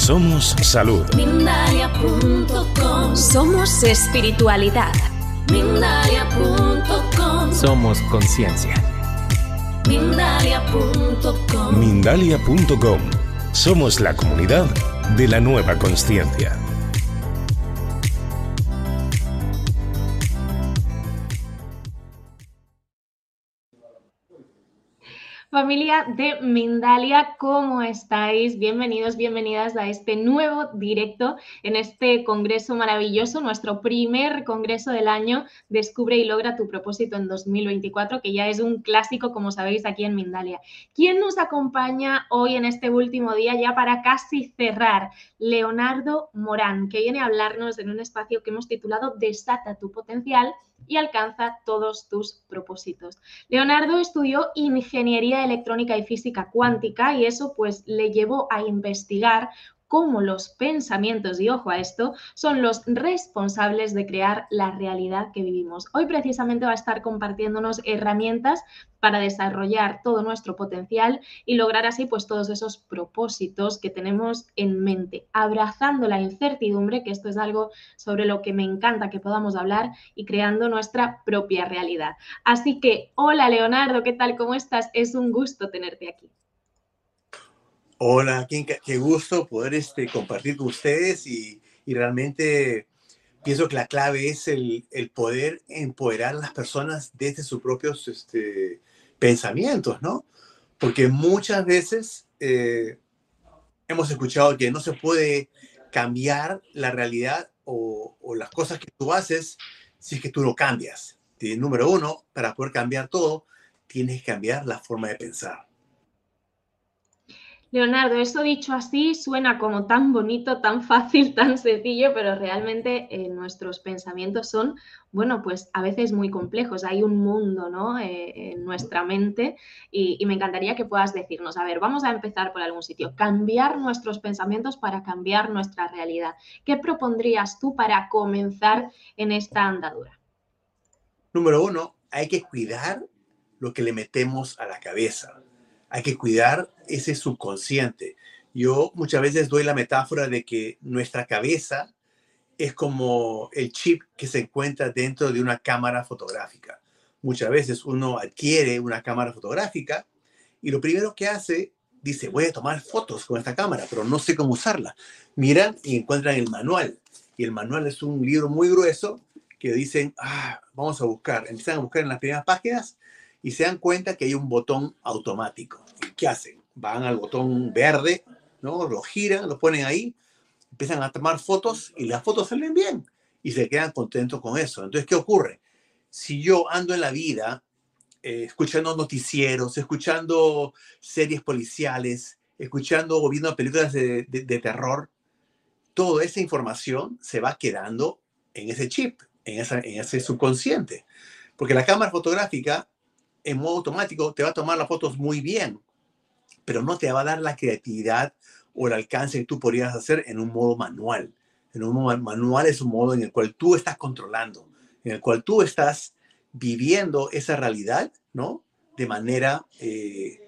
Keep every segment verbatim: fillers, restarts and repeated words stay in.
Somos salud. Mindalia punto com. Somos espiritualidad. Mindalia punto com. Somos conciencia. Mindalia punto com. Mindalia punto com. Somos la comunidad de la nueva consciencia. Familia de Mindalia, ¿cómo estáis? Bienvenidos, bienvenidas a este nuevo directo en este congreso maravilloso, nuestro primer congreso del año, Descubre y logra tu propósito en dos mil veinticuatro, que ya es un clásico, como sabéis, aquí en Mindalia. ¿Quién nos acompaña hoy en este último día ya para casi cerrar? Leonardo Morán, que viene a hablarnos en un espacio que hemos titulado Desata tu potencial y alcanza todos tus propósitos. Leonardo estudió ingeniería electrónica y física cuántica y eso pues le llevó a investigar cómo los pensamientos, y ojo a esto, son los responsables de crear la realidad que vivimos. Hoy precisamente va a estar compartiéndonos herramientas para desarrollar todo nuestro potencial y lograr así pues todos esos propósitos que tenemos en mente, abrazando la incertidumbre, que esto es algo sobre lo que me encanta que podamos hablar, y creando nuestra propia realidad. Así que, hola Leonardo, ¿qué tal? ¿Cómo estás? Es un gusto tenerte aquí. Hola, qué, qué gusto poder este, compartir con ustedes y, y realmente pienso que la clave es el, el poder empoderar a las personas desde sus propios este, pensamientos, ¿no? Porque muchas veces eh, hemos escuchado que no se puede cambiar la realidad o, o las cosas que tú haces si es que tú no cambias. Y, número uno, para poder cambiar todo, tienes que cambiar la forma de pensar. Leonardo, eso dicho así suena como tan bonito, tan fácil, tan sencillo, pero realmente eh, nuestros pensamientos son, bueno, pues a veces muy complejos. Hay un mundo, ¿no?, eh, en nuestra mente y, y me encantaría que puedas decirnos, a ver, vamos a empezar por algún sitio, cambiar nuestros pensamientos para cambiar nuestra realidad. ¿Qué propondrías tú para comenzar en esta andadura? Número uno, hay que cuidar lo que le metemos a la cabeza. Hay que cuidar ese subconsciente. Yo muchas veces doy la metáfora de que nuestra cabeza es como el chip que se encuentra dentro de una cámara fotográfica. Muchas veces uno adquiere una cámara fotográfica y lo primero que hace, dice, voy a tomar fotos con esta cámara, pero no sé cómo usarla. Miran y encuentran el manual. Y el manual es un libro muy grueso que dicen, ah, vamos a buscar. Empiezan a buscar en las primeras páginas y se dan cuenta que hay un botón automático. ¿Y qué hacen? Van al botón verde, ¿no? Lo giran, lo ponen ahí, empiezan a tomar fotos y las fotos salen bien y se quedan contentos con eso. Entonces, ¿qué ocurre? Si yo ando en la vida eh, escuchando noticieros, escuchando series policiales, escuchando o viendo películas de, de, de terror, toda esa información se va quedando en ese chip, en, esa, en ese subconsciente. Porque la cámara fotográfica en modo automático te va a tomar las fotos muy bien, pero no te va a dar la creatividad o el alcance que tú podrías hacer en un modo manual. En un modo manual es un modo en el cual tú estás controlando, en el cual tú estás viviendo esa realidad, ¿no?, de manera eh,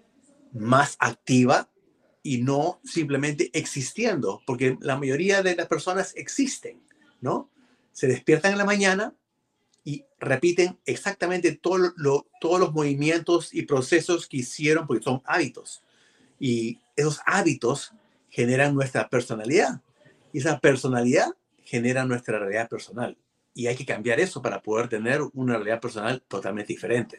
más activa y no simplemente existiendo, porque la mayoría de las personas existen, ¿no? Se despiertan en la mañana y repiten exactamente todo lo, todos los movimientos y procesos que hicieron porque son hábitos. Y esos hábitos generan nuestra personalidad. Y esa personalidad genera nuestra realidad personal. Y hay que cambiar eso para poder tener una realidad personal totalmente diferente.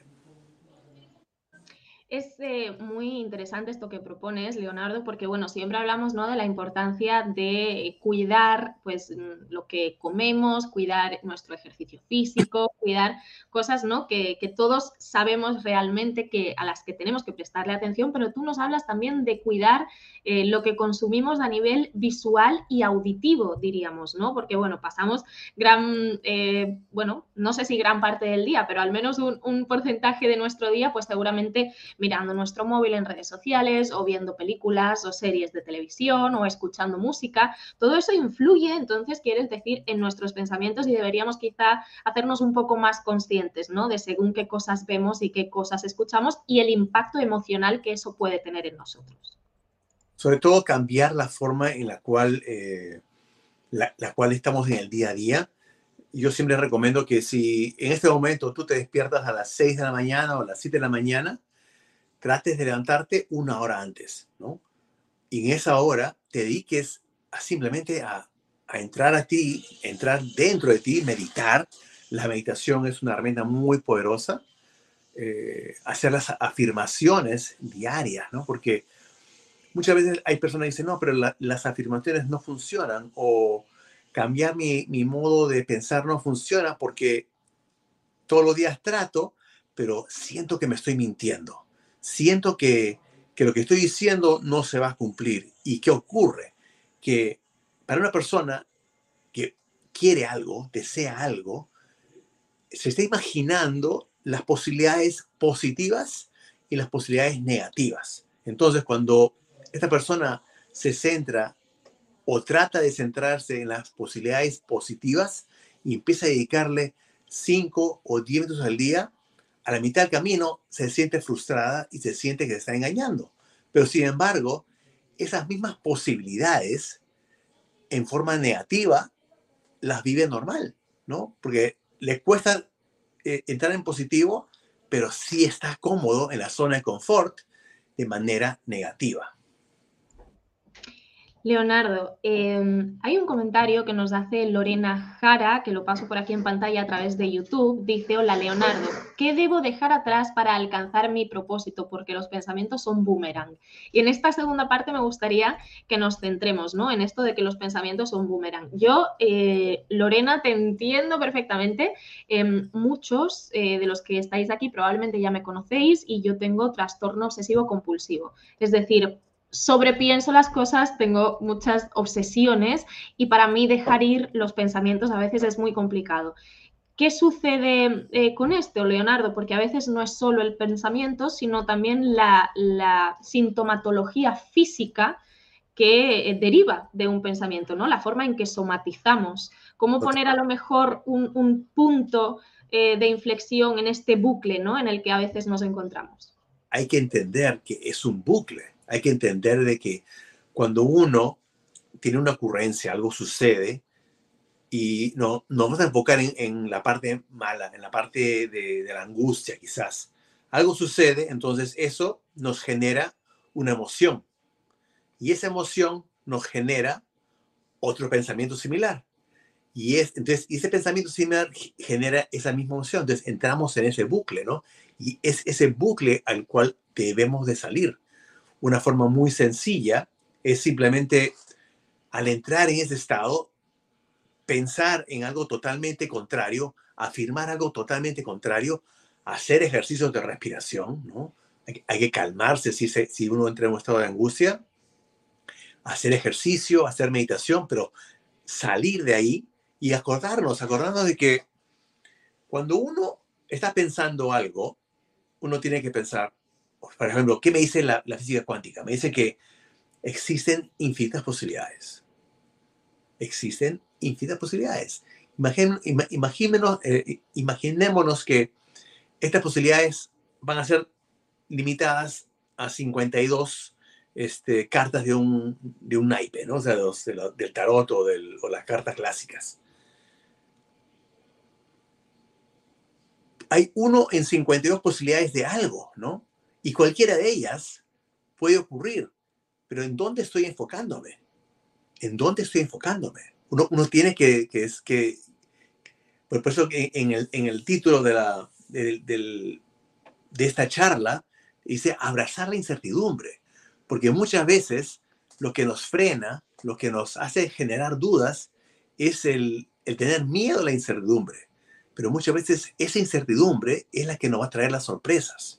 Es eh, muy interesante esto que propones, Leonardo, porque bueno, siempre hablamos, ¿no?, de la importancia de cuidar pues lo que comemos, cuidar nuestro ejercicio físico, cuidar cosas, ¿no?, que, que todos sabemos realmente que, a las que tenemos que prestarle atención, pero tú nos hablas también de cuidar eh, lo que consumimos a nivel visual y auditivo, diríamos, ¿no? Porque bueno, pasamos gran, eh, bueno, no sé si gran parte del día, pero al menos un, un porcentaje de nuestro día, pues seguramente mirando nuestro móvil en redes sociales o viendo películas o series de televisión o escuchando música. Todo eso influye, entonces, quieres decir, en nuestros pensamientos y deberíamos quizá hacernos un poco más conscientes, ¿no?, de según qué cosas vemos y qué cosas escuchamos y el impacto emocional que eso puede tener en nosotros. sobre todo cambiar la forma en la cual, eh, la, la cual estamos en el día a día. Yo siempre recomiendo que si en este momento tú te despiertas a las seis de la mañana o a las siete de la mañana, trates de levantarte una hora antes, ¿no? Y en esa hora te dediques a simplemente a, a entrar a ti, entrar dentro de ti, meditar. La meditación es una herramienta muy poderosa. Eh, hacer las afirmaciones diarias, ¿no? Porque muchas veces hay personas que dicen, no, pero la, las afirmaciones no funcionan, o cambiar mi, mi modo de pensar no funciona porque todos los días trato, pero siento que me estoy mintiendo. Siento que, que lo que estoy diciendo no se va a cumplir. ¿Y qué ocurre? Que para una persona que quiere algo, desea algo, se está imaginando las posibilidades positivas y las posibilidades negativas. Entonces, cuando esta persona se centra o trata de centrarse en las posibilidades positivas y empieza a dedicarle cinco o diez minutos al día, a la mitad del camino se siente frustrada y se siente que se está engañando. Pero, sin embargo, esas mismas posibilidades en forma negativa las vive normal, ¿no? Porque le cuesta eh, entrar en positivo, pero sí está cómodo en la zona de confort de manera negativa. Leonardo, eh, hay un comentario que nos hace Lorena Jara, que lo paso por aquí en pantalla a través de YouTube. Dice, hola Leonardo, ¿qué debo dejar atrás para alcanzar mi propósito? Porque los pensamientos son boomerang. Y en esta segunda parte me gustaría que nos centremos, ¿no?, en esto de que los pensamientos son boomerang. Yo, eh, Lorena, te entiendo perfectamente. Eh, muchos eh, de los que estáis aquí probablemente ya me conocéis, y yo tengo trastorno obsesivo compulsivo. Es decir, sobrepienso las cosas, tengo muchas obsesiones, y para mí dejar ir los pensamientos a veces es muy complicado. ¿Qué sucede eh, con esto, Leonardo? Porque a veces no es solo el pensamiento, sino también la, la sintomatología física que eh, deriva de un pensamiento, ¿no? La forma en que somatizamos. ¿Cómo poner a lo mejor un, un punto eh, de inflexión en este bucle, ¿no?, en el que a veces nos encontramos? Hay que entender que es un bucle. Hay que entender de que cuando uno tiene una ocurrencia, algo sucede, y no, nos vamos a enfocar en, en la parte mala, en la parte de, de la angustia quizás. Algo sucede, entonces eso nos genera una emoción. Y esa emoción nos genera otro pensamiento similar. Y es, entonces, ese pensamiento similar genera esa misma emoción. Entonces entramos en ese bucle, ¿no? Y es ese bucle al cual debemos de salir. Una forma muy sencilla es simplemente, al entrar en ese estado, pensar en algo totalmente contrario, afirmar algo totalmente contrario, hacer ejercicios de respiración, ¿no? Hay, hay que calmarse si, se, si uno entra en un estado de angustia, hacer ejercicio, hacer meditación, pero salir de ahí y acordarnos, acordarnos de que cuando uno está pensando algo, uno tiene que pensar, por ejemplo, ¿qué me dice la, la física cuántica? Me dice que existen infinitas posibilidades. Existen infinitas posibilidades. Imagin, ima, imaginémonos, eh, imaginémonos que estas posibilidades van a ser limitadas a cincuenta y dos este, cartas de un, de un naipe, ¿no? O sea, de los, de la, del tarot o, del, o las cartas clásicas. Hay uno en cincuenta y dos posibilidades de algo, ¿no? Y cualquiera de ellas puede ocurrir. Pero ¿en dónde estoy enfocándome? ¿En dónde estoy enfocándome? Uno, uno tiene que, que, es que... Por eso que en el, en el título de, la, de, de, de esta charla dice abrazar la incertidumbre. Porque muchas veces lo que nos frena, lo que nos hace generar dudas, es el, el tener miedo a la incertidumbre. Pero muchas veces esa incertidumbre es la que nos va a traer las sorpresas.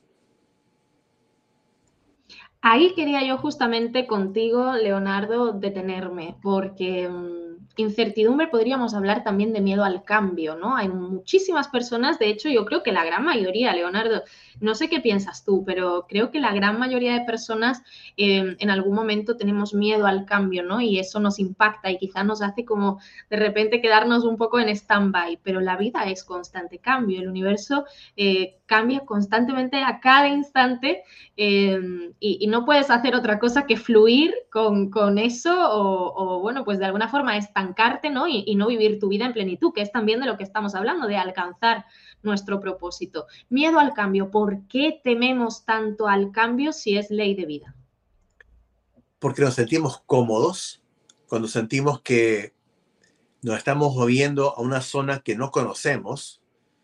Ahí quería yo justamente contigo, Leonardo, detenerme, porque um, incertidumbre podríamos hablar también de miedo al cambio, ¿no? Hay muchísimas personas, de hecho yo creo que la gran mayoría, Leonardo, No sé qué piensas tú, pero creo que la gran mayoría de personas eh, en algún momento tenemos miedo al cambio, ¿no? Y eso nos impacta y quizás nos hace como de repente quedarnos un poco en stand-by, pero la vida es constante cambio, el universo eh, cambia constantemente a cada instante eh, y, y no puedes hacer otra cosa que fluir con, con eso o, o, bueno, pues de alguna forma estancarte, ¿no? Y, y no vivir tu vida en plenitud, que es también de lo que estamos hablando, de alcanzar nuestro propósito. Miedo al cambio. ¿Por qué tememos tanto al cambio si es ley de vida? Porque nos sentimos cómodos cuando sentimos que nos estamos moviendo a una zona que no conocemos.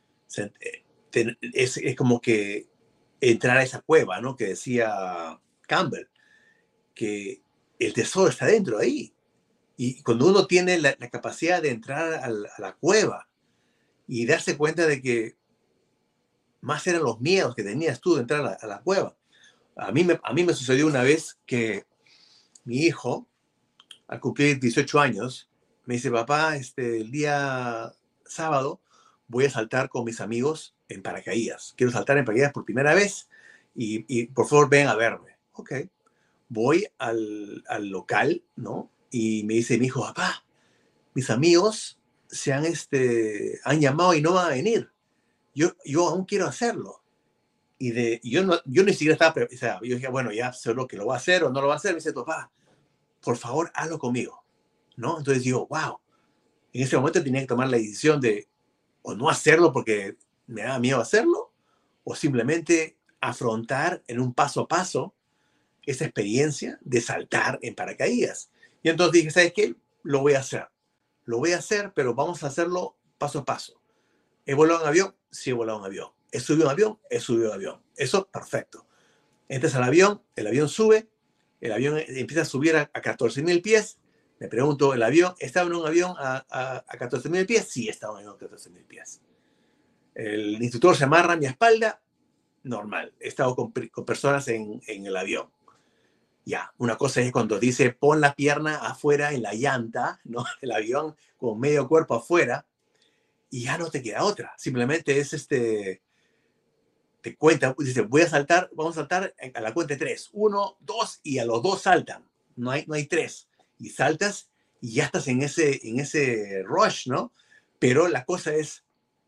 Es, es como que entrar a esa cueva, ¿no? Que decía Campbell, que el tesoro está dentro de ahí. Y cuando uno tiene la, la capacidad de entrar a la, a la cueva y darse cuenta de que más eran los miedos que tenías tú de entrar a la, a la cueva. A mí, me, a mí me sucedió una vez que mi hijo, al cumplir dieciocho años, me dice, papá, este, el día sábado voy a saltar con mis amigos en paracaídas. Quiero saltar en paracaídas por primera vez y, y por favor ven a verme. Ok. Voy al, al local, ¿no? Y me dice mi hijo, papá, mis amigos se han, este, han llamado y no van a venir. Yo, yo aún quiero hacerlo. Y de, yo, no, yo ni siquiera estaba, o sea, yo dije, bueno, ya seguro que lo va a hacer o no lo va a hacer. Me dice, papá, por favor, hazlo conmigo, ¿no? Entonces digo, wow. En ese momento tenía que tomar la decisión de o no hacerlo porque me daba miedo hacerlo, o simplemente afrontar en un paso a paso esa experiencia de saltar en paracaídas. Y entonces dije, ¿sabes qué? Lo voy a hacer. Lo voy a hacer, pero vamos a hacerlo paso a paso. ¿He volado en avión? Sí, he volado en avión. ¿He subido en avión? He subido en avión. Eso, perfecto. Entras al avión, el avión sube, el avión empieza a subir a, a catorce mil pies. Me pregunto, ¿el avión estaba en un avión a, a, a catorce mil pies? Sí, estaba en un avión a catorce mil pies. El instructor se amarra a mi espalda, normal. He estado con, con personas en, en el avión. Ya, una cosa es cuando dice pon la pierna afuera en la llanta, ¿no? El avión con medio cuerpo afuera, y ya no te queda otra. Simplemente es este, te cuenta, dice, voy a saltar, vamos a saltar a la cuenta de tres. Uno, dos, y a los dos saltan. No hay, no hay tres. Y saltas y ya estás en ese, en ese rush, ¿no? Pero la cosa es,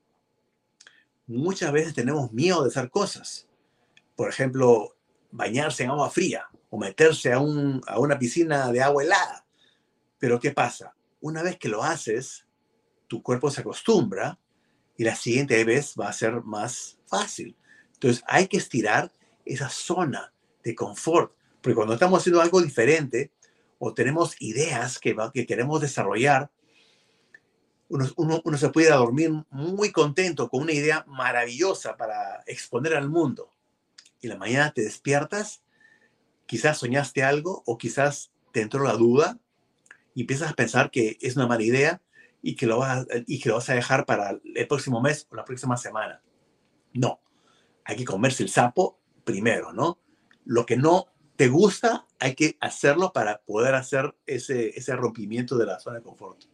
muchas veces tenemos miedo de hacer cosas. Por ejemplo, bañarse en agua fría o meterse a, un, a una piscina de agua helada. Pero ¿qué pasa? Una vez que lo haces, tu cuerpo se acostumbra y la siguiente vez va a ser más fácil. Entonces hay que estirar esa zona de confort, porque cuando estamos haciendo algo diferente o tenemos ideas que, va, que queremos desarrollar, uno, uno, uno se puede ir a dormir muy contento con una idea maravillosa para exponer al mundo. Y la mañana te despiertas, quizás soñaste algo o quizás te entró la duda y empiezas a pensar que es una mala idea y que lo vas a, y que lo vas a dejar para el próximo mes o la próxima semana. No, hay que comerse el sapo primero, ¿no? Lo que no te gusta, hay que hacerlo para poder hacer ese, ese rompimiento de la zona de confort.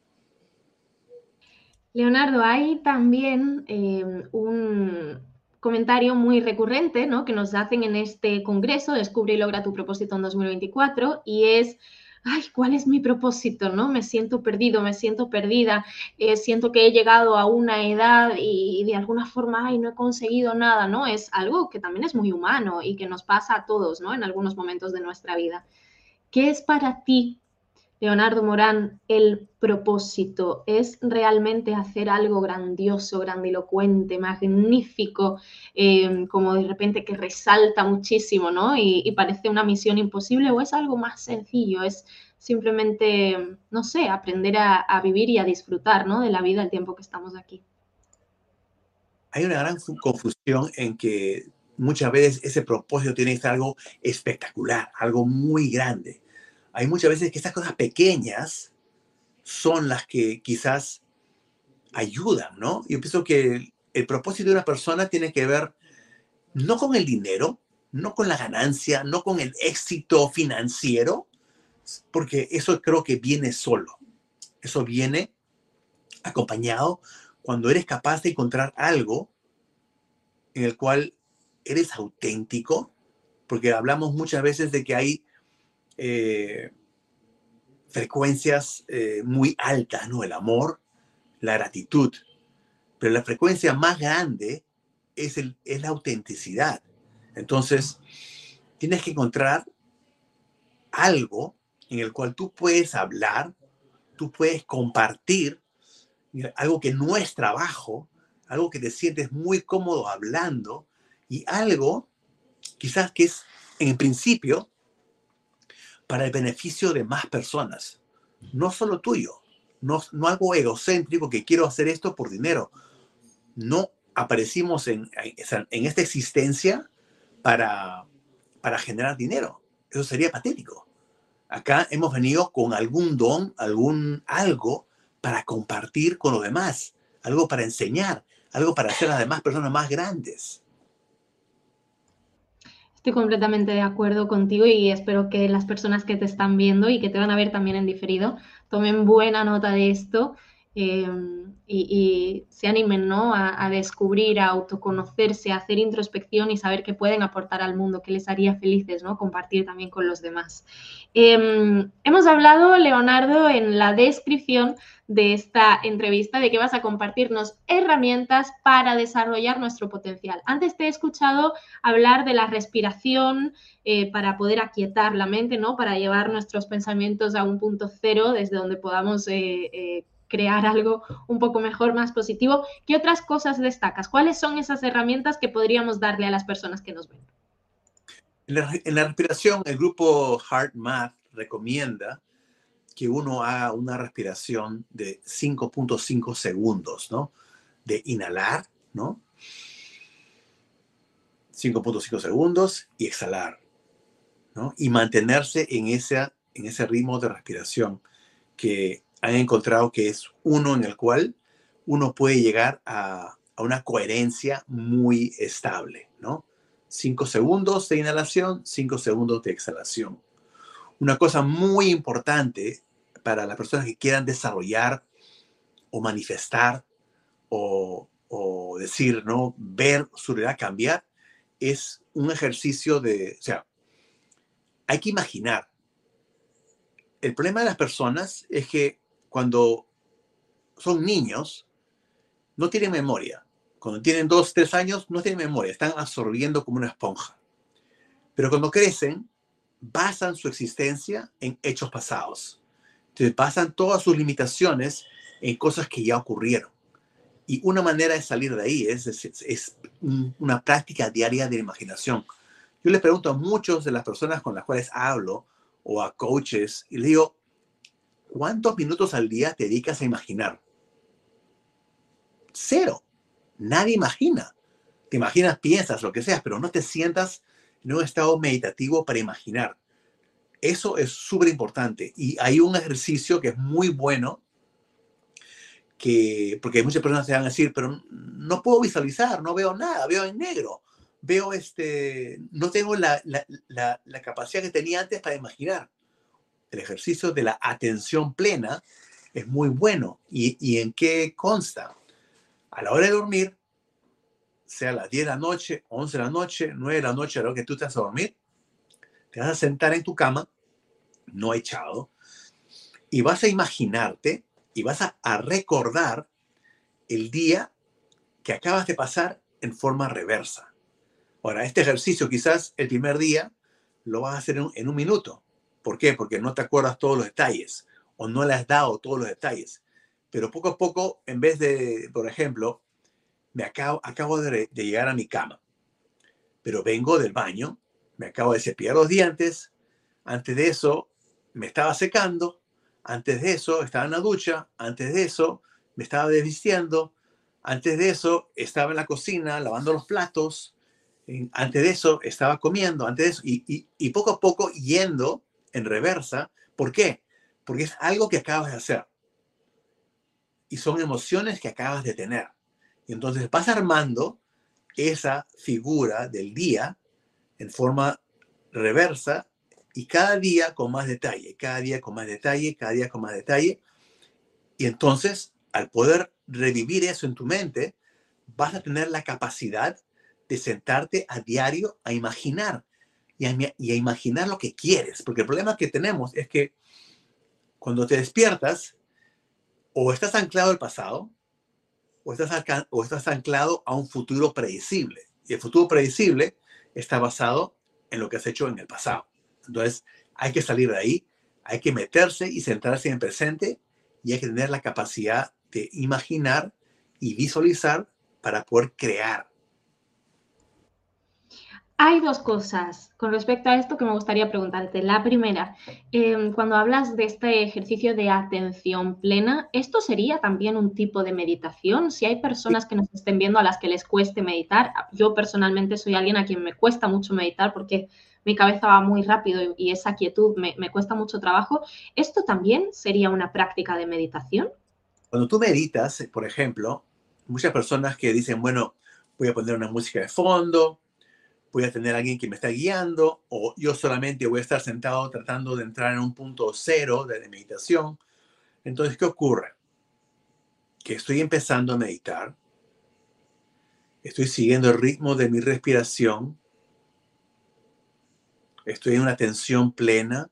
Leonardo, hay también eh, un comentario muy recurrente, ¿no?, que nos hacen en este congreso, Descubre y logra tu propósito en dos mil veinticuatro, y es, ay, ¿cuál es mi propósito? ¿No? Me siento perdido, me siento perdida, eh, siento que he llegado a una edad y, y de alguna forma, ay, no he conseguido nada, ¿no? Es algo que también es muy humano y que nos pasa a todos, ¿no?, en algunos momentos de nuestra vida. ¿Qué es para ti, Leonardo Morán, el propósito? ¿Es realmente hacer algo grandioso, grandilocuente, magnífico, eh, como de repente que resalta muchísimo, ¿no? Y, y parece una misión imposible, o es algo más sencillo? Es simplemente, no sé, aprender a, a vivir y a disfrutar, ¿no?, de la vida el tiempo que estamos aquí. Hay una gran confusión en que muchas veces ese propósito tiene que ser algo espectacular, algo muy grande. Hay muchas veces que estas cosas pequeñas son las que quizás ayudan, ¿no? Yo pienso que el, el propósito de una persona tiene que ver no con el dinero, no con la ganancia, no con el éxito financiero, porque eso creo que viene solo. Eso viene acompañado cuando eres capaz de encontrar algo en el cual ¿Eres auténtico? Porque hablamos muchas veces de que hay eh, frecuencias eh, muy altas, ¿no? El amor, la gratitud. Pero la frecuencia más grande es, el, es la autenticidad. Entonces, tienes que encontrar algo en el cual tú puedes hablar, tú puedes compartir, algo que no es trabajo, algo que te sientes muy cómodo hablando y algo quizás que es en principio para el beneficio de más personas, no solo tuyo, no, no algo egocéntrico que quiero hacer esto por dinero. No aparecimos en, en esta existencia para, para generar dinero. Eso sería patético. Acá hemos venido con algún don, algún algo para compartir con los demás, algo para enseñar, algo para hacer a las demás personas más grandes. Estoy completamente de acuerdo contigo y espero que las personas que te están viendo y que te van a ver también en diferido tomen buena nota de esto eh, y, y se animen, ¿no? a, a descubrir, a autoconocerse, a hacer introspección y saber qué pueden aportar al mundo, qué les haría felices, ¿no? Compartir también con los demás. Eh, hemos hablado, Leonardo, en la descripción de esta entrevista de que vas a compartirnos herramientas para desarrollar nuestro potencial. Antes te he escuchado hablar de la respiración eh, para poder aquietar la mente, ¿no? Para llevar nuestros pensamientos a un punto cero desde donde podamos eh, eh, crear algo un poco mejor, más positivo. ¿Qué otras cosas destacas? ¿Cuáles son esas herramientas que podríamos darle a las personas que nos ven? En la, en la respiración, el grupo HeartMath recomienda que uno haga una respiración de cinco punto cinco segundos, ¿no? De inhalar, ¿no? cinco punto cinco segundos y exhalar, ¿no? Y mantenerse en, esa, en ese ritmo de respiración que han encontrado que es uno en el cual uno puede llegar a, a una coherencia muy estable, ¿no? cinco segundos de inhalación, cinco segundos de exhalación. Una cosa muy importante para las personas que quieran desarrollar o manifestar o, o decir, ¿no? Ver su realidad cambiar, es un ejercicio de, o sea, hay que imaginar. El problema de las personas es que cuando son niños, no tienen memoria. Cuando tienen dos, tres años, no tienen memoria, están absorbiendo como una esponja. Pero cuando crecen, basan su existencia en hechos pasados. Entonces basan todas sus limitaciones en cosas que ya ocurrieron. Y una manera de salir de ahí es, es, es una práctica diaria de imaginación. Yo les pregunto a muchas de las personas con las cuales hablo o a coaches y les digo, ¿cuántos minutos al día te dedicas a imaginar? Cero. Nadie imagina. Te imaginas, piensas, lo que sea, pero no te sientas en un estado meditativo para imaginar. Eso es súper importante. Y hay un ejercicio que es muy bueno, que, porque muchas personas se van a decir, pero no puedo visualizar, no veo nada, veo en negro. Veo este, no tengo la, la, la, la capacidad que tenía antes para imaginar. El ejercicio de la atención plena es muy bueno. ¿Y, y en qué consta? A la hora de dormir, sea a las diez de la noche, once de la noche, nueve de la noche, a la hora que tú te vas a dormir, te vas a sentar en tu cama, no echado, y vas a imaginarte y vas a, a recordar el día que acabas de pasar en forma reversa. Ahora, este ejercicio quizás el primer día lo vas a hacer en, en un minuto. ¿Por qué? Porque no te acuerdas todos los detalles o no le has dado todos los detalles. Pero poco a poco, en vez de, por ejemplo, me acabo, acabo de, de llegar a mi cama, pero vengo del baño, me acabo de cepillar los dientes, antes de eso me estaba secando, antes de eso estaba en la ducha, antes de eso me estaba desvistiendo, antes de eso estaba en la cocina lavando los platos, antes de eso estaba comiendo, antes de eso, y, y, y poco a poco yendo en reversa. ¿Por qué? Porque es algo que acabas de hacer. Y son emociones que acabas de tener. Y entonces vas armando esa figura del día en forma reversa y cada día con más detalle, cada día con más detalle, cada día con más detalle. Y entonces, al poder revivir eso en tu mente, vas a tener la capacidad de sentarte a diario a imaginar y a, y a imaginar lo que quieres. Porque el problema que tenemos es que cuando te despiertas, o estás anclado al pasado, o estás, o estás anclado a un futuro predecible. Y el futuro predecible está basado en lo que has hecho en el pasado. Entonces, hay que salir de ahí, hay que meterse y centrarse en el presente, y hay que tener la capacidad de imaginar y visualizar para poder crear. Hay dos cosas con respecto a esto que me gustaría preguntarte. La primera, eh, cuando hablas de este ejercicio de atención plena, ¿esto sería también un tipo de meditación? Si hay personas que nos estén viendo a las que les cueste meditar, yo personalmente soy alguien a quien me cuesta mucho meditar porque mi cabeza va muy rápido y esa quietud me, me cuesta mucho trabajo. ¿Esto también sería una práctica de meditación? Cuando tú meditas, por ejemplo, muchas personas que dicen, bueno, voy a poner una música de fondo, voy a tener a alguien que me está guiando, o yo solamente voy a estar sentado tratando de entrar en un punto cero de meditación. Entonces, ¿qué ocurre? Que estoy empezando a meditar, estoy siguiendo el ritmo de mi respiración, estoy en una atención plena,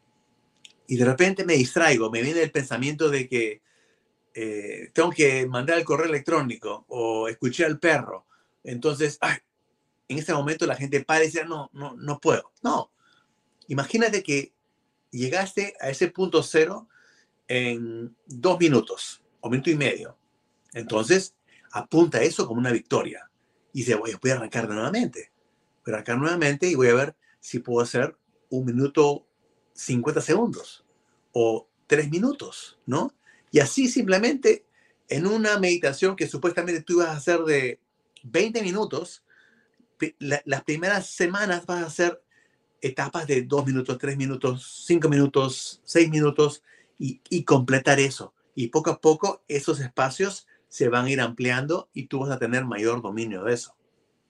y de repente me distraigo, me viene el pensamiento de que eh, tengo que mandar el correo electrónico, o escuché al perro. Entonces, ay, en ese momento la gente para y dice, no, no, no puedo. No, imagínate que llegaste a ese punto cero en dos minutos o minuto y medio. Entonces, apunta eso como una victoria. Y dice, voy, voy a arrancar nuevamente. Voy a arrancar nuevamente y voy a ver si puedo hacer un minuto cincuenta segundos o tres minutos, ¿no? Y así simplemente en una meditación que supuestamente tú ibas a hacer de veinte minutos, La, las primeras semanas vas a hacer etapas de dos minutos, tres minutos, cinco minutos, seis minutos y, y completar eso. Y poco a poco esos espacios se van a ir ampliando y tú vas a tener mayor dominio de eso.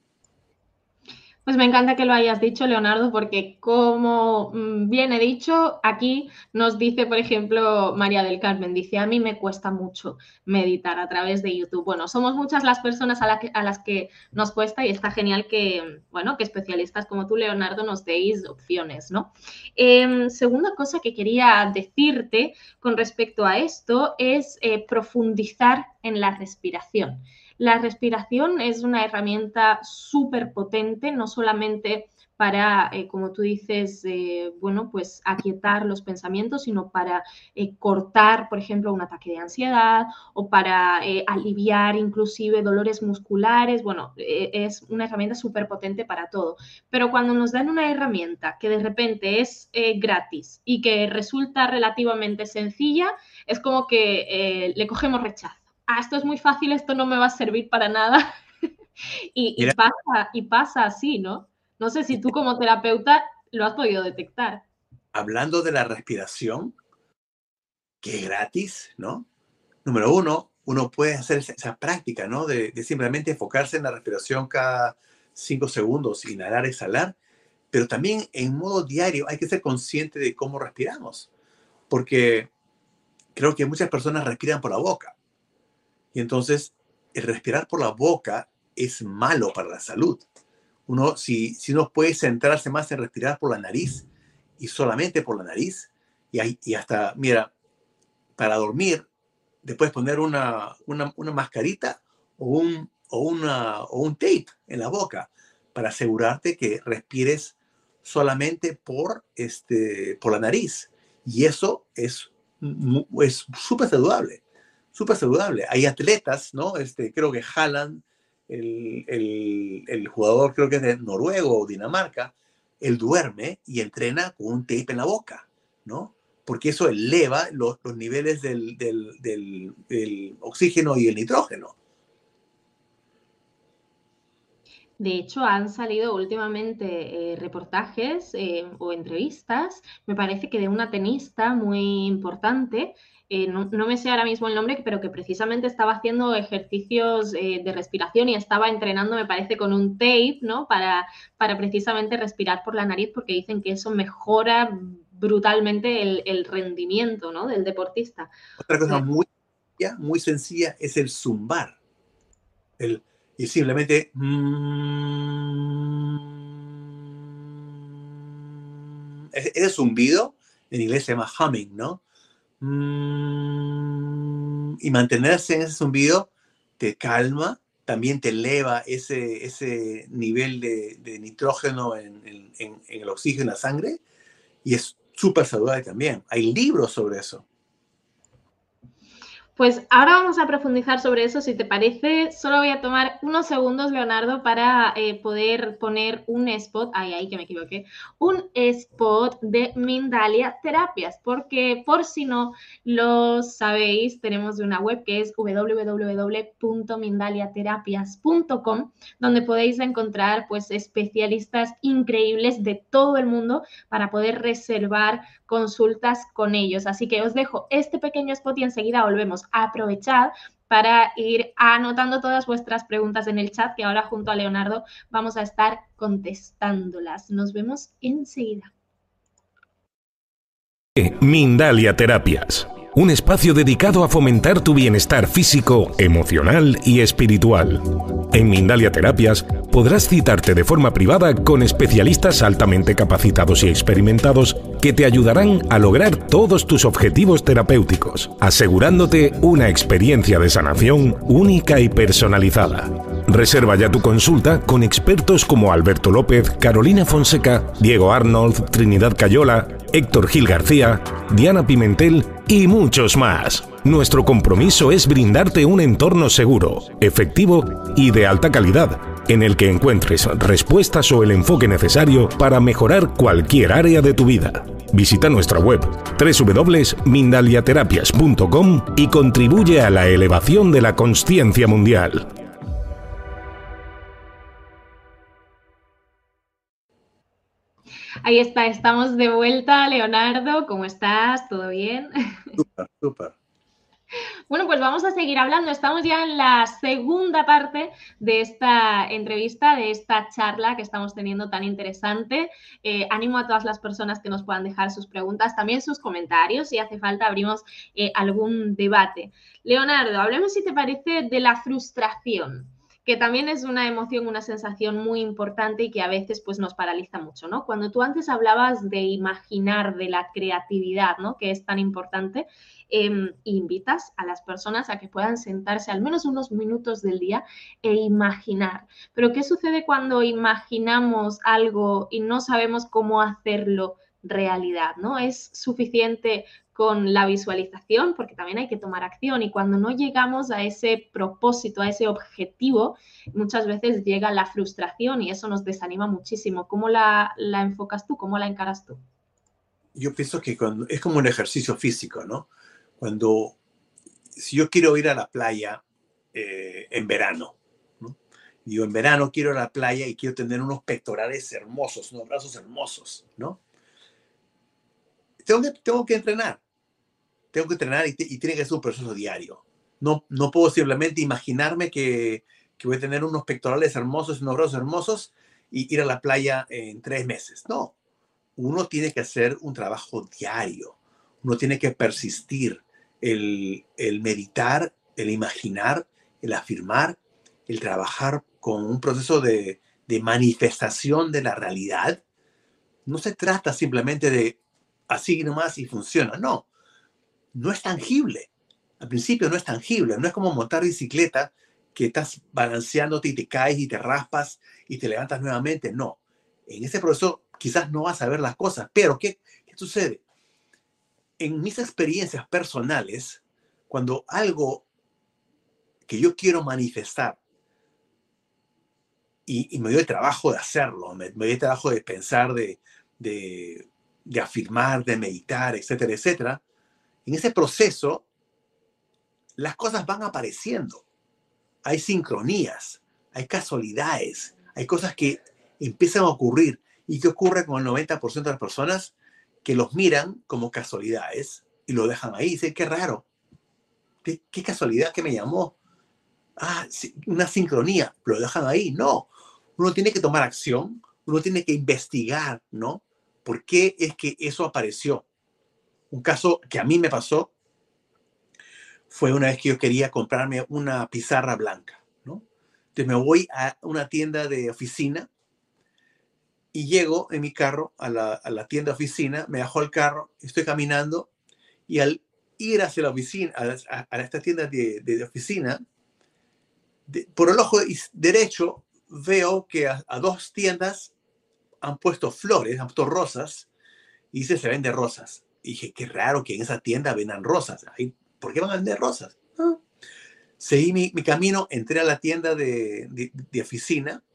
Pues me encanta que lo hayas dicho, Leonardo, porque como bien he dicho, aquí nos dice, por ejemplo, María del Carmen, dice, a mí me cuesta mucho meditar a través de YouTube. Bueno, somos muchas las personas a, la que, a las que nos cuesta y está genial que, bueno, que especialistas como tú, Leonardo, nos deis opciones, ¿no? Eh, segunda cosa que quería decirte con respecto a esto es eh, profundizar en la respiración. La respiración es una herramienta súper potente, no solamente para, eh, como tú dices, eh, bueno, pues aquietar los pensamientos, sino para eh, cortar, por ejemplo, un ataque de ansiedad o para eh, aliviar inclusive dolores musculares. Bueno, eh, es una herramienta súper potente para todo. Pero cuando nos dan una herramienta que de repente es eh, gratis y que resulta relativamente sencilla, es como que eh, le cogemos rechazo. Ah, esto es muy fácil, esto no me va a servir para nada. y, y, pasa, y pasa así, ¿no? No sé si tú como terapeuta lo has podido detectar. Hablando de la respiración, que es gratis, ¿no? Número uno, uno puede hacer esa, esa práctica, ¿no? De, de simplemente enfocarse en la respiración cada cinco segundos, inhalar, exhalar. Pero también en modo diario hay que ser consciente de cómo respiramos. Porque creo que muchas personas respiran por la boca. Y entonces, el respirar por la boca es malo para la salud. Uno, si, si uno puede centrarse más en respirar por la nariz y solamente por la nariz, y, hay, y hasta, mira, para dormir, te puedes poner una, una, una mascarita o un, o, una, o un tape en la boca para asegurarte que respires solamente por, este, por la nariz. Y eso es es súper saludable. Súper saludable. Hay atletas, ¿no? Este, creo que Haaland, el, el, el jugador creo que es de Noruega o Dinamarca, él duerme y entrena con un tape en la boca, ¿no? Porque eso eleva los, los niveles del, del, del, del oxígeno y el nitrógeno. De hecho, han salido últimamente eh, reportajes eh, o entrevistas, me parece que de una tenista muy importante, eh, no, no me sé ahora mismo el nombre, pero que precisamente estaba haciendo ejercicios eh, de respiración y estaba entrenando, me parece, con un tape, ¿no? Para, para precisamente respirar por la nariz, porque dicen que eso mejora brutalmente el, el rendimiento, ¿no? Del deportista. Otra cosa muy, muy sencilla es el zumbar. El, y simplemente mm, ese, ese zumbido en inglés se llama humming, ¿no? Mm, y mantenerse en ese zumbido te calma, también te eleva ese, ese nivel de, de nitrógeno en, en, en el oxígeno en la sangre, y es súper saludable también. Hay libros sobre eso. Pues ahora vamos a profundizar sobre eso, si te parece. Solo voy a tomar unos segundos, Leonardo, para eh, poder poner un spot, ay, ay, que me equivoqué, un spot de Mindalia Terapias, porque por si no lo sabéis, tenemos una web que es w w w punto mindalia terapias punto com, donde podéis encontrar pues especialistas increíbles de todo el mundo para poder reservar consultas con ellos. Así que os dejo este pequeño spot y enseguida volvemos. Aprovechad para ir anotando todas vuestras preguntas en el chat, que ahora junto a Leonardo vamos a estar contestándolas. Nos vemos enseguida. Mindalia Terapias, un espacio dedicado a fomentar tu bienestar físico, emocional y espiritual. En Mindalia Terapias podrás citarte de forma privada con especialistas altamente capacitados y experimentados que te ayudarán a lograr todos tus objetivos terapéuticos, asegurándote una experiencia de sanación única y personalizada. Reserva ya tu consulta con expertos como Alberto López, Carolina Fonseca, Diego Arnold, Trinidad Cayola, Héctor Gil García, Diana Pimentel y muchos más. Nuestro compromiso es brindarte un entorno seguro, efectivo y de alta calidad, en el que encuentres respuestas o el enfoque necesario para mejorar cualquier área de tu vida. Visita nuestra web w w w punto mindalia terapias punto com y contribuye a la elevación de la consciencia mundial. Ahí está, estamos de vuelta. Leonardo, ¿cómo estás? ¿Todo bien? Súper, súper. Bueno, pues vamos a seguir hablando. Estamos ya en la segunda parte de esta entrevista, de esta charla que estamos teniendo tan interesante. Eh, animo a todas las personas que nos puedan dejar sus preguntas, también sus comentarios. Si hace falta, abrimos eh, algún debate. Leonardo, hablemos, si te parece, de la frustración, que también es una emoción, una sensación muy importante y que a veces pues, nos paraliza mucho, ¿no? Cuando tú antes hablabas de imaginar, de la creatividad, ¿no? Que es tan importante, eh, invitas a las personas a que puedan sentarse al menos unos minutos del día e imaginar. Pero ¿qué sucede cuando imaginamos algo y no sabemos cómo hacerlo realidad, ¿no? Es suficiente con la visualización, porque también hay que tomar acción, y cuando no llegamos a ese propósito, a ese objetivo, muchas veces llega la frustración y eso nos desanima muchísimo. ¿Cómo la, la enfocas tú? ¿Cómo la encaras tú? Yo pienso que cuando, es como un ejercicio físico, ¿no? Cuando, si yo quiero ir a la playa eh, en verano, ¿no? Yo en verano quiero ir a la playa y quiero tener unos pectorales hermosos, unos brazos hermosos, ¿no? Tengo que, tengo que entrenar. Tengo que entrenar y, te, y tiene que ser un proceso diario. No, no puedo simplemente imaginarme que, que voy a tener unos pectorales hermosos, unos brazos hermosos y ir a la playa en tres meses. No. Uno tiene que hacer un trabajo diario. Uno tiene que persistir. El, el meditar, el imaginar, el afirmar, el trabajar con un proceso de, de manifestación de la realidad. No se trata simplemente de así nomás y funciona. No, no es tangible. Al principio no es tangible. No es como montar bicicleta que estás balanceándote y te caes y te raspas y te levantas nuevamente. No. En ese proceso quizás no vas a ver las cosas. Pero ¿qué, qué sucede? En mis experiencias personales, cuando algo que yo quiero manifestar y, y me doy el trabajo de hacerlo, me, me doy el trabajo de pensar, de... de de afirmar, de meditar, etcétera, etcétera, en ese proceso las cosas van apareciendo. Hay sincronías, hay casualidades, hay cosas que empiezan a ocurrir. ¿Y qué ocurre con el noventa por ciento de las personas? Que los miran como casualidades y lo dejan ahí. Dicen, qué raro. ¿Qué, qué casualidad que me llamó? Ah, una sincronía. Lo dejan ahí. No. Uno tiene que tomar acción. Uno tiene que investigar, ¿no? ¿Por qué es que eso apareció? Un caso que a mí me pasó fue una vez que yo quería comprarme una pizarra blanca, ¿no? Entonces me voy a una tienda de oficina y llego en mi carro a la, a la tienda de oficina, me bajo el carro, estoy caminando y al ir hacia la oficina, a, a, a esta tienda de, de, de oficina, de, por el ojo derecho veo que a, a dos tiendas han puesto flores, han puesto rosas, y dice, se vende rosas. Y dije, qué raro que en esa tienda vendan rosas. Ay, ¿por qué van a vender rosas? ¿No? Seguí mi, mi camino, entré a la tienda de, de, de oficina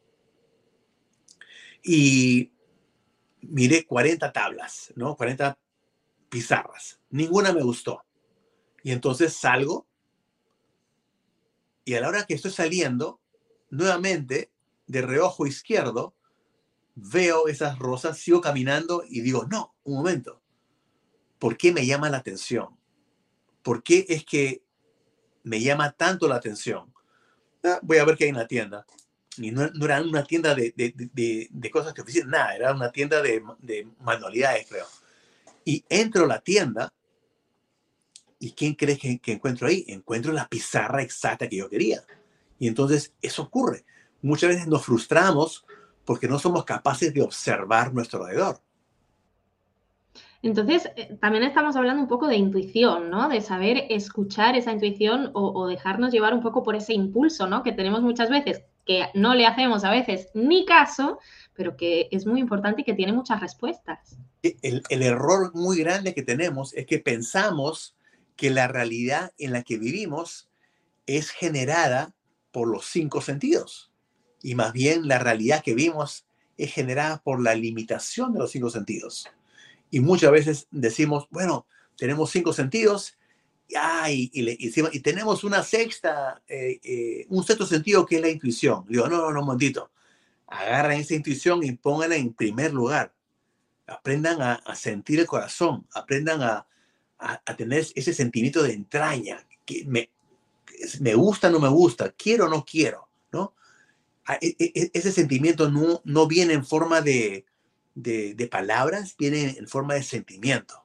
y miré cuarenta tablas, ¿no? cuarenta pizarras. Ninguna me gustó. Y entonces salgo y a la hora que estoy saliendo, nuevamente, de reojo izquierdo, veo esas rosas, sigo caminando y digo, no, un momento. ¿Por qué me llama la atención? ¿Por qué es que me llama tanto la atención? Ah, voy a ver qué hay en la tienda. Y no, no era una tienda de, de, de, de cosas que oficinan, nada, era una tienda de, de manualidades, creo. Y entro a la tienda y ¿quién crees que, que encuentro ahí? Encuentro la pizarra exacta que yo quería. Y entonces eso ocurre. Muchas veces nos frustramos porque no somos capaces de observar nuestro alrededor. Entonces, eh, también estamos hablando un poco de intuición, ¿no? De saber escuchar esa intuición o, o dejarnos llevar un poco por ese impulso, ¿no? Que tenemos muchas veces, que no le hacemos a veces ni caso, pero que es muy importante y que tiene muchas respuestas. El, el error muy grande que tenemos es que pensamos que la realidad en la que vivimos es generada por los cinco sentidos. Y más bien la realidad que vimos es generada por la limitación de los cinco sentidos. Y muchas veces decimos, bueno, tenemos cinco sentidos ay, y, le, y, y tenemos una sexta, eh, eh, un sexto sentido que es la intuición. Digo, no, no, no, un momentito. Agarren esa intuición y pónganla en primer lugar. Aprendan a, a sentir el corazón, aprendan a, a, a tener ese sentimiento de entraña, que me, me gusta o no me gusta, quiero o no quiero, ¿no? E, e, ese sentimiento no, no viene en forma de, de, de palabras, viene en forma de sentimiento.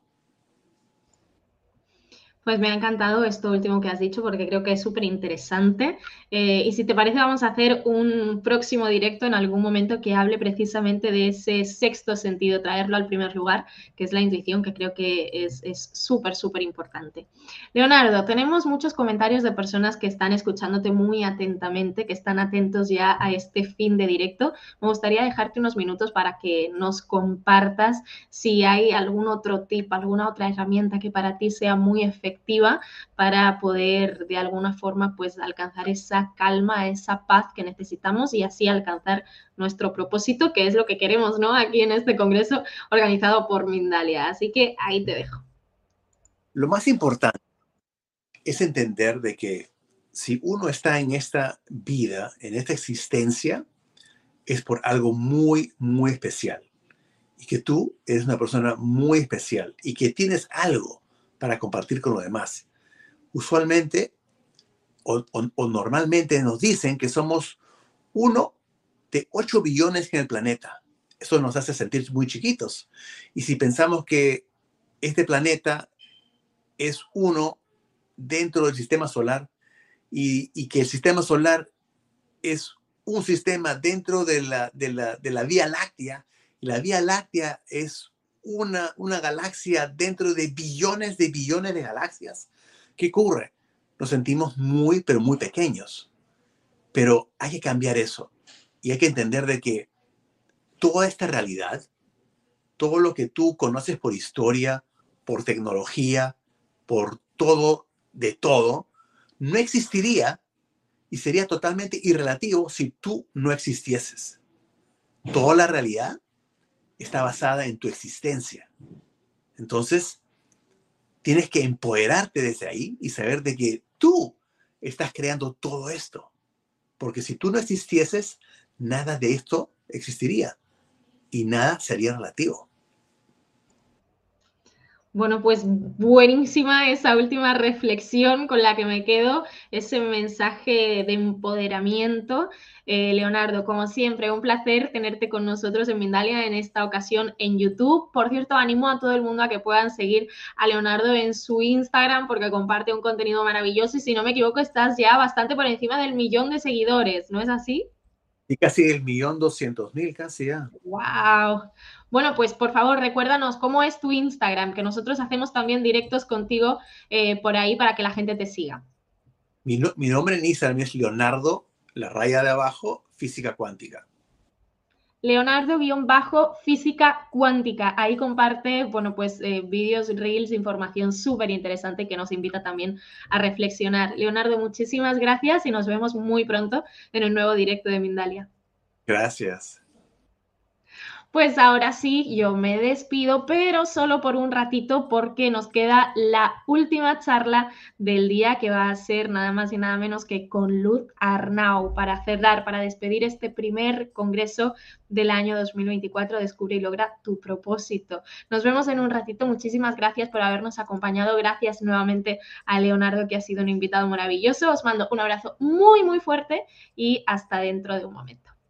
Pues me ha encantado esto último que has dicho porque creo que es súper interesante. Eh, y si te parece, vamos a hacer un próximo directo en algún momento que hable precisamente de ese sexto sentido, traerlo al primer lugar, que es la intuición, que creo que es súper, súper importante. Leonardo, tenemos muchos comentarios de personas que están escuchándote muy atentamente, que están atentos ya a este fin de directo. Me gustaría dejarte unos minutos para que nos compartas si hay algún otro tip, alguna otra herramienta que para ti sea muy efectiva para poder de alguna forma pues alcanzar esa calma, esa paz que necesitamos y así alcanzar nuestro propósito, que es lo que queremos, ¿no? Aquí en este congreso organizado por Mindalia. Así que ahí te dejo. Lo más importante es entender de que si uno está en esta vida, en esta existencia, es por algo muy, muy especial. Y que tú eres una persona muy especial y que tienes algo para compartir con los demás. Usualmente o, o, o normalmente nos dicen que somos uno de ocho billones en el planeta. Eso nos hace sentir muy chiquitos. Y si pensamos que este planeta es uno dentro del sistema solar y, y que el sistema solar es un sistema dentro de la, de la, de la Vía Láctea, y la Vía Láctea es Una, una galaxia dentro de billones de billones de galaxias. ¿Qué ocurre? Nos sentimos muy, pero muy pequeños. Pero hay que cambiar eso. Y hay que entender de que toda esta realidad, todo lo que tú conoces por historia, por tecnología, por todo, de todo, no existiría y sería totalmente irrelativo si tú no existieses. Toda la realidad está basada en tu existencia. Entonces, tienes que empoderarte desde ahí y saber de que tú estás creando todo esto. Porque si tú no existieses, nada de esto existiría y nada sería relativo. Bueno, pues buenísima esa última reflexión con la que me quedo, ese mensaje de empoderamiento. Eh, Leonardo, como siempre, un placer tenerte con nosotros en Mindalia, en esta ocasión en YouTube. Por cierto, animo a todo el mundo a que puedan seguir a Leonardo en su Instagram porque comparte un contenido maravilloso y si no me equivoco estás ya bastante por encima del millón de seguidores, ¿no es así? Y casi el millón doscientos mil, casi ya. ¡Wow! Bueno, pues por favor, recuérdanos cómo es tu Instagram, que nosotros hacemos también directos contigo eh, por ahí para que la gente te siga. Mi, no, mi nombre en Instagram es Leonardo, la raya de abajo, física cuántica. Leonardo-física cuántica. Ahí comparte, bueno, pues eh, vídeos, reels, información súper interesante que nos invita también a reflexionar. Leonardo, muchísimas gracias y nos vemos muy pronto en el nuevo directo de Mindalia. Gracias. Pues ahora sí, yo me despido, pero solo por un ratito porque nos queda la última charla del día que va a ser nada más y nada menos que con Luz Arnau para cerrar, para despedir este primer congreso del año dos mil veinticuatro, Descubre y logra tu propósito. Nos vemos en un ratito, muchísimas gracias por habernos acompañado, gracias nuevamente a Leonardo que ha sido un invitado maravilloso, os mando un abrazo muy muy fuerte y hasta dentro de un momento.